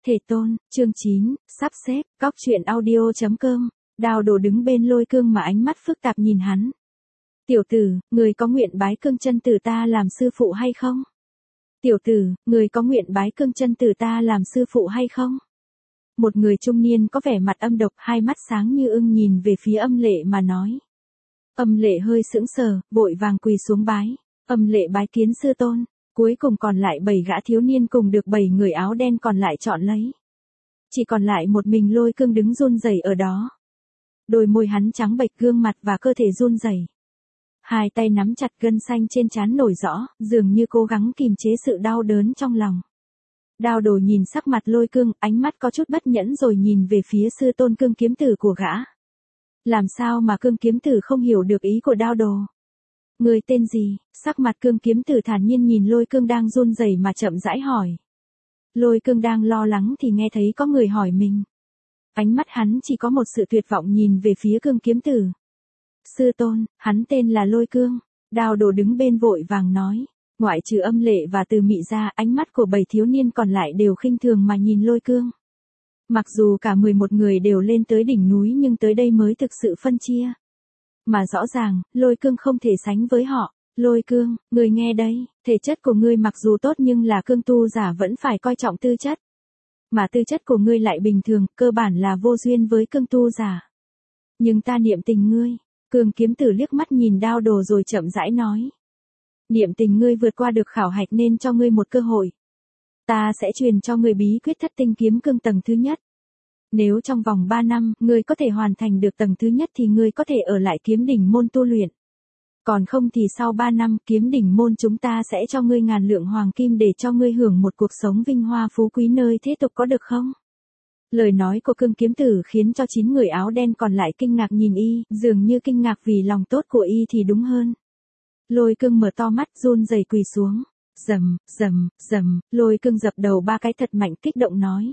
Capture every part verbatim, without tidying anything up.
Thể tôn, chương chín, sắp xếp, cóc truyện audio.com, Đao Đồ đứng bên Lôi Cương mà ánh mắt phức tạp nhìn hắn. Tiểu tử, người có nguyện bái cương chân tử ta làm sư phụ hay không? Tiểu tử, người có nguyện bái cương chân tử ta làm sư phụ hay không? Một người trung niên có vẻ mặt âm độc, hai mắt sáng như ưng nhìn về phía Âm Lệ mà nói. Âm Lệ hơi sững sờ, vội vàng quỳ xuống bái. Âm Lệ bái kiến sư tôn. Cuối cùng còn lại bảy gã thiếu niên cùng được bảy người áo đen còn lại chọn lấy. Chỉ còn lại một mình Lôi Cương đứng run rẩy ở đó. Đôi môi hắn trắng bệch, gương mặt và cơ thể run rẩy. Hai tay nắm chặt, gân xanh trên trán nổi rõ, dường như cố gắng kìm chế sự đau đớn trong lòng. Đao Đồ nhìn sắc mặt Lôi Cương, ánh mắt có chút bất nhẫn rồi nhìn về phía sư tôn Cương kiếm tử của gã. Làm sao mà Cương kiếm tử không hiểu được ý của Đao Đồ? Người tên gì? Sắc mặt Cương kiếm tử thản nhiên nhìn Lôi Cương đang run rẩy mà chậm rãi hỏi. Lôi Cương đang lo lắng thì nghe thấy có người hỏi mình. Ánh mắt hắn chỉ có một sự tuyệt vọng nhìn về phía Cương kiếm tử. Sư tôn, hắn tên là Lôi Cương. Đao Đồ đứng bên vội vàng nói. Ngoại trừ Âm Lệ và Từ Mị ra, ánh mắt của bảy thiếu niên còn lại đều khinh thường mà nhìn Lôi Cương. Mặc dù cả mười một người đều lên tới đỉnh núi nhưng tới đây mới thực sự phân chia. Mà rõ ràng, Lôi Cương không thể sánh với họ. Lôi Cương, người nghe đây, thể chất của ngươi mặc dù tốt nhưng là cương tu giả vẫn phải coi trọng tư chất. Mà tư chất của ngươi lại bình thường, cơ bản là vô duyên với cương tu giả. Nhưng ta niệm tình ngươi. Cương kiếm tử liếc mắt nhìn Đao Đồ rồi chậm rãi nói. Niệm tình ngươi vượt qua được khảo hạch nên cho ngươi một cơ hội. Ta sẽ truyền cho ngươi bí quyết thất tinh kiếm cương tầng thứ nhất. Nếu trong vòng ba năm, ngươi có thể hoàn thành được tầng thứ nhất thì ngươi có thể ở lại kiếm đỉnh môn tu luyện. Còn không thì sau ba năm, kiếm đỉnh môn chúng ta sẽ cho ngươi ngàn lượng hoàng kim để cho ngươi hưởng một cuộc sống vinh hoa phú quý nơi thế tục, có được không? Lời nói của Cương kiếm tử khiến cho chín người áo đen còn lại kinh ngạc nhìn y, dường như kinh ngạc vì lòng tốt của y thì đúng hơn. Lôi Cương mở to mắt, run rẩy quỳ xuống. Rầm, rầm, rầm, Lôi Cương dập đầu ba cái thật mạnh, kích động nói.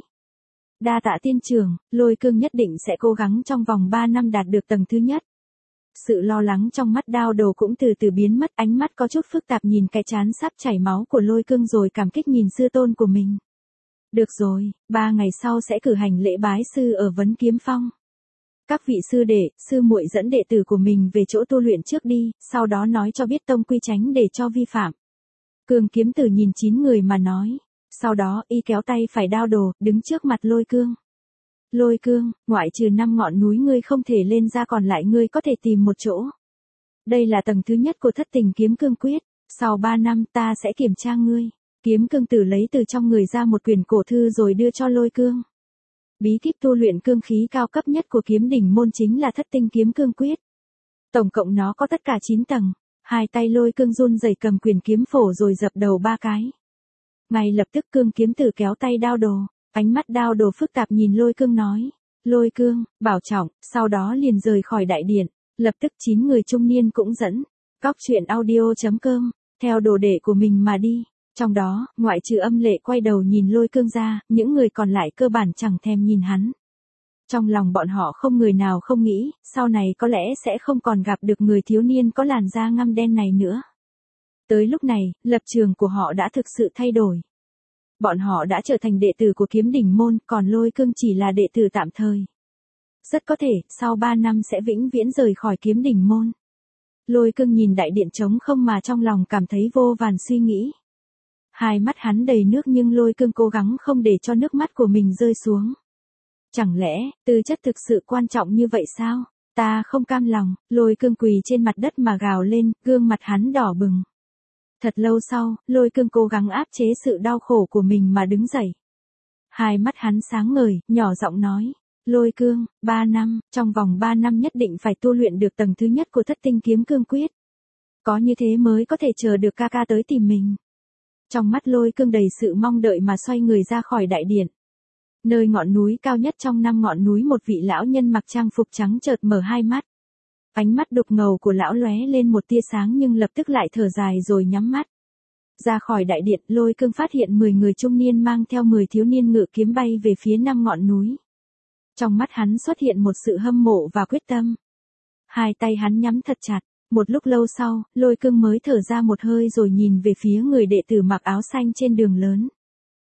Đa tạ tiên trưởng, Lôi Cương nhất định sẽ cố gắng trong vòng ba năm đạt được tầng thứ nhất. Sự lo lắng trong mắt Đao Đồ cũng từ từ biến mất, ánh mắt có chút phức tạp nhìn cái trán sắp chảy máu của Lôi Cương rồi cảm kích nhìn sư tôn của mình. Được rồi, ba ngày sau sẽ cử hành lễ bái sư ở Vấn Kiếm Phong. Các vị sư đệ, sư muội dẫn đệ tử của mình về chỗ tu luyện trước đi, sau đó nói cho biết tông quy tránh để cho vi phạm. Cương kiếm tử nhìn chín người mà nói. Sau đó y kéo tay phải Đao Đồ, đứng trước mặt Lôi Cương. Lôi Cương, ngoại trừ năm ngọn núi ngươi không thể lên ra, còn lại ngươi có thể tìm một chỗ. Đây là tầng thứ nhất của thất tình kiếm cương quyết, sau ba năm ta sẽ kiểm tra ngươi. Kiếm cương tử lấy từ trong người ra một quyển cổ thư rồi đưa cho Lôi Cương. Bí kíp tu luyện cương khí cao cấp nhất của kiếm đỉnh môn chính là thất tinh kiếm cương quyết. Tổng cộng nó có tất cả chín tầng. Hai tay Lôi Cương run rẩy cầm quyển kiếm phổ rồi dập đầu ba cái. Ngay lập tức Cương kiếm tử kéo tay Đao Đồ. Ánh mắt Đao Đồ phức tạp nhìn Lôi Cương nói. Lôi Cương, bảo trọng, sau đó liền rời khỏi đại điện. Lập tức chín người trung niên cũng dẫn. Cóc truyện audio.com, theo đồ đệ của mình mà đi. Trong đó, ngoại trừ Âm Lệ quay đầu nhìn Lôi Cương ra, những người còn lại cơ bản chẳng thèm nhìn hắn. Trong lòng bọn họ không người nào không nghĩ, sau này có lẽ sẽ không còn gặp được người thiếu niên có làn da ngăm đen này nữa. Tới lúc này, lập trường của họ đã thực sự thay đổi. Bọn họ đã trở thành đệ tử của kiếm đỉnh môn, còn Lôi Cương chỉ là đệ tử tạm thời. Rất có thể, sau ba năm sẽ vĩnh viễn rời khỏi kiếm đỉnh môn. Lôi Cương nhìn đại điện trống không mà trong lòng cảm thấy vô vàn suy nghĩ. Hai mắt hắn đầy nước nhưng Lôi Cương cố gắng không để cho nước mắt của mình rơi xuống. Chẳng lẽ, tư chất thực sự quan trọng như vậy sao? Ta không cam lòng. Lôi Cương quỳ trên mặt đất mà gào lên, gương mặt hắn đỏ bừng. Thật lâu sau, Lôi Cương cố gắng áp chế sự đau khổ của mình mà đứng dậy. Hai mắt hắn sáng ngời, nhỏ giọng nói. Lôi Cương, ba năm, trong vòng ba năm nhất định phải tu luyện được tầng thứ nhất của thất tinh kiếm cương quyết. Có như thế mới có thể chờ được ca ca tới tìm mình. Trong mắt Lôi Cương đầy sự mong đợi mà xoay người ra khỏi đại điện. Nơi ngọn núi cao nhất trong năm ngọn núi, một vị lão nhân mặc trang phục trắng chợt mở hai mắt. Ánh mắt đục ngầu của lão lóe lên một tia sáng nhưng lập tức lại thở dài rồi nhắm mắt. Ra khỏi đại điện, Lôi Cương phát hiện mười người trung niên mang theo mười thiếu niên ngự kiếm bay về phía năm ngọn núi. Trong mắt hắn xuất hiện một sự hâm mộ và quyết tâm. Hai tay hắn nhắm thật chặt. Một lúc lâu sau, Lôi Cương mới thở ra một hơi rồi nhìn về phía người đệ tử mặc áo xanh trên đường lớn.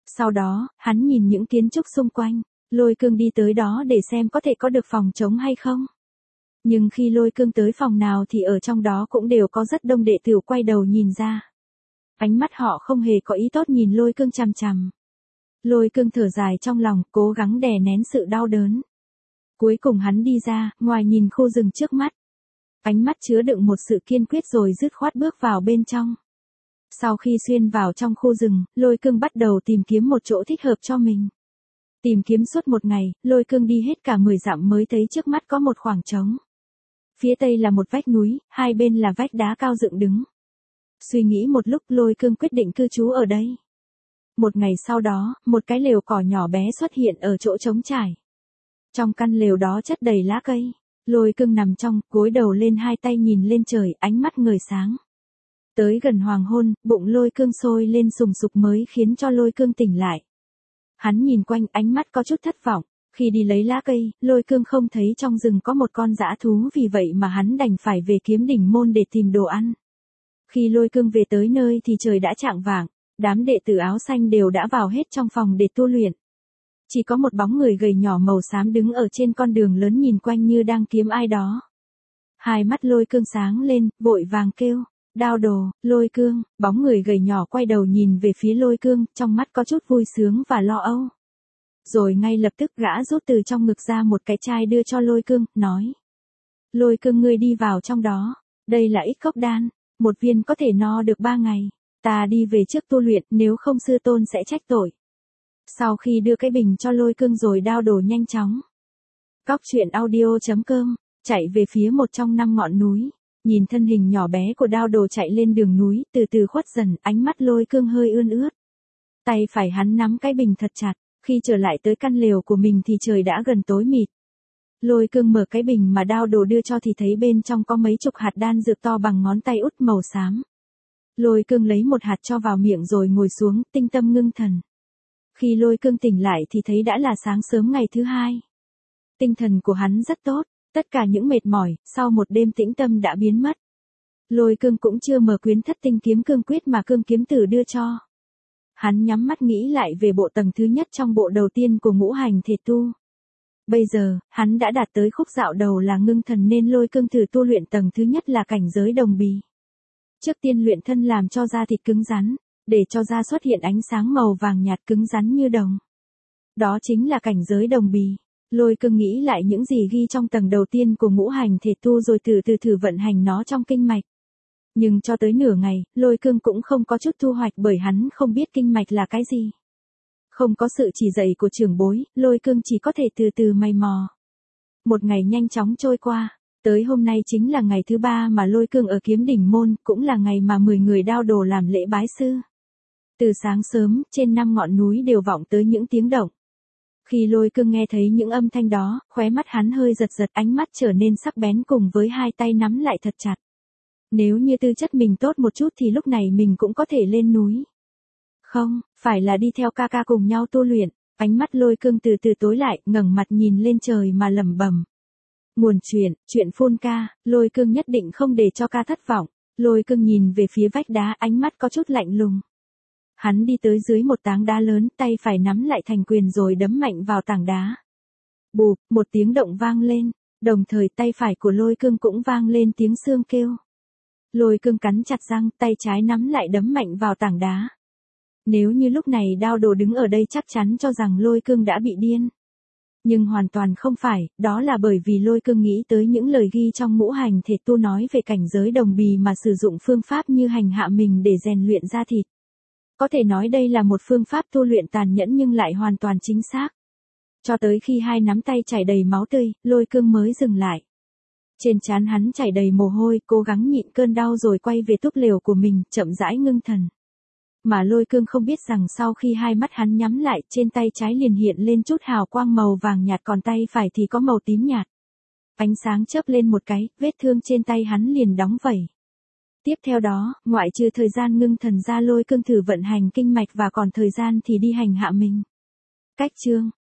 Sau đó, hắn nhìn những kiến trúc xung quanh, Lôi Cương đi tới đó để xem có thể có được phòng trống hay không. Nhưng khi Lôi Cương tới phòng nào thì ở trong đó cũng đều có rất đông đệ tử quay đầu nhìn ra. Ánh mắt họ không hề có ý tốt nhìn Lôi Cương chằm chằm. Lôi Cương thở dài trong lòng, cố gắng đè nén sự đau đớn. Cuối cùng hắn đi ra, ngoài nhìn khu rừng trước mắt. Ánh mắt chứa đựng một sự kiên quyết rồi dứt khoát bước vào bên trong. Sau khi xuyên vào trong khu rừng, Lôi Cương bắt đầu tìm kiếm một chỗ thích hợp cho mình. Tìm kiếm suốt một ngày, Lôi Cương đi hết cả mười dặm mới thấy trước mắt có một khoảng trống. Phía tây là một vách núi, hai bên là vách đá cao dựng đứng. Suy nghĩ một lúc, Lôi Cương quyết định cư trú ở đây. Một ngày sau đó, một cái lều cỏ nhỏ bé xuất hiện ở chỗ trống trải. Trong căn lều đó chất đầy lá cây. Lôi Cương nằm trong, gối đầu lên hai tay nhìn lên trời, ánh mắt ngời sáng. Tới gần hoàng hôn, bụng Lôi Cương sôi lên sùng sục mới khiến cho Lôi Cương tỉnh lại. Hắn nhìn quanh, ánh mắt có chút thất vọng. Khi đi lấy lá cây, Lôi Cương không thấy trong rừng có một con dã thú, vì vậy mà hắn đành phải về Kiếm Đỉnh môn để tìm đồ ăn. Khi Lôi Cương về tới nơi thì trời đã chạng vạng, đám đệ tử áo xanh đều đã vào hết trong phòng để tu luyện. Chỉ có một bóng người gầy nhỏ màu xám đứng ở trên con đường lớn nhìn quanh như đang kiếm ai đó. Hai mắt Lôi Cương sáng lên, vội vàng kêu, Đao Đồ, Lôi Cương. Bóng người gầy nhỏ quay đầu nhìn về phía Lôi Cương, trong mắt có chút vui sướng và lo âu. Rồi ngay lập tức gã rút từ trong ngực ra một cái chai đưa cho Lôi Cương, nói. Lôi Cương, ngươi đi vào trong đó, đây là ích cốc đan, một viên có thể no được ba ngày, ta đi về trước tu luyện, nếu không sư tôn sẽ trách tội. Sau khi đưa cái bình cho Lôi Cương rồi Đao Đồ nhanh chóng. Cóc truyện audio chấm com, chạy về phía một trong năm ngọn núi, nhìn thân hình nhỏ bé của Đao Đồ chạy lên đường núi, từ từ khuất dần, ánh mắt Lôi Cương hơi ươn ướt. Tay phải hắn nắm cái bình thật chặt. Khi trở lại tới căn lều của mình thì trời đã gần tối mịt. Lôi Cương mở cái bình mà Đao Đồ đưa cho thì thấy bên trong có mấy chục hạt đan dược to bằng ngón tay út màu xám. Lôi Cương lấy một hạt cho vào miệng rồi ngồi xuống, tinh tâm ngưng thần. Khi Lôi Cương tỉnh lại thì thấy đã là sáng sớm ngày thứ hai. Tinh thần của hắn rất tốt, tất cả những mệt mỏi, sau một đêm tĩnh tâm đã biến mất. Lôi Cương cũng chưa mở quyển Thất Tinh Kiếm Cương Quyết mà Cương Kiếm Tử đưa cho. Hắn nhắm mắt nghĩ lại về bộ tầng thứ nhất trong bộ đầu tiên của ngũ hành thể tu. Bây giờ, hắn đã đạt tới khúc dạo đầu là ngưng thần nên Lôi Cương thử tu luyện tầng thứ nhất là cảnh giới đồng bì. Trước tiên luyện thân làm cho da thịt cứng rắn, để cho da xuất hiện ánh sáng màu vàng nhạt cứng rắn như đồng. Đó chính là cảnh giới đồng bì. Lôi Cương nghĩ lại những gì ghi trong tầng đầu tiên của ngũ hành thể tu rồi từ từ thử vận hành nó trong kinh mạch. Nhưng cho tới nửa ngày, Lôi Cương cũng không có chút thu hoạch bởi hắn không biết kinh mạch là cái gì. Không có sự chỉ dạy của trưởng bối, Lôi Cương chỉ có thể từ từ mày mò. Một ngày nhanh chóng trôi qua, tới hôm nay chính là ngày thứ ba mà Lôi Cương ở Kiếm Đỉnh môn, cũng là ngày mà mười người Đao Đồ làm lễ bái sư. Từ sáng sớm, trên năm ngọn núi đều vọng tới những tiếng động. Khi Lôi Cương nghe thấy những âm thanh đó, khóe mắt hắn hơi giật giật, ánh mắt trở nên sắc bén cùng với hai tay nắm lại thật chặt. Nếu như tư chất mình tốt một chút thì lúc này mình cũng có thể lên núi. Không, phải là đi theo ca ca cùng nhau tu luyện. Ánh mắt Lôi Cương từ từ tối lại, ngẩng mặt nhìn lên trời mà lẩm bẩm. Nguồn chuyện, chuyện phun ca, Lôi Cương nhất định không để cho ca thất vọng. Lôi Cương nhìn về phía vách đá, ánh mắt có chút lạnh lùng. Hắn đi tới dưới một tảng đá lớn, tay phải nắm lại thành quyền rồi đấm mạnh vào tảng đá. Bụp, một tiếng động vang lên, đồng thời tay phải của Lôi Cương cũng vang lên tiếng xương kêu. Lôi Cương cắn chặt răng, tay trái nắm lại đấm mạnh vào tảng đá. Nếu như lúc này Đao Đồ đứng ở đây chắc chắn cho rằng Lôi Cương đã bị điên. Nhưng hoàn toàn không phải, đó là bởi vì Lôi Cương nghĩ tới những lời ghi trong ngũ hành thể tu nói về cảnh giới đồng bì mà sử dụng phương pháp như hành hạ mình để rèn luyện da thịt. Có thể nói đây là một phương pháp tu luyện tàn nhẫn nhưng lại hoàn toàn chính xác. Cho tới khi hai nắm tay chảy đầy máu tươi, Lôi Cương mới dừng lại. Trên trán hắn chảy đầy mồ hôi, cố gắng nhịn cơn đau rồi quay về túp lều của mình, chậm rãi ngưng thần. Mà Lôi Cương không biết rằng sau khi hai mắt hắn nhắm lại, trên tay trái liền hiện lên chút hào quang màu vàng nhạt còn tay phải thì có màu tím nhạt. Ánh sáng chớp lên một cái, vết thương trên tay hắn liền đóng vẩy. Tiếp theo đó, ngoại trừ thời gian ngưng thần ra Lôi Cương thử vận hành kinh mạch và còn thời gian thì đi hành hạ mình. Cách chương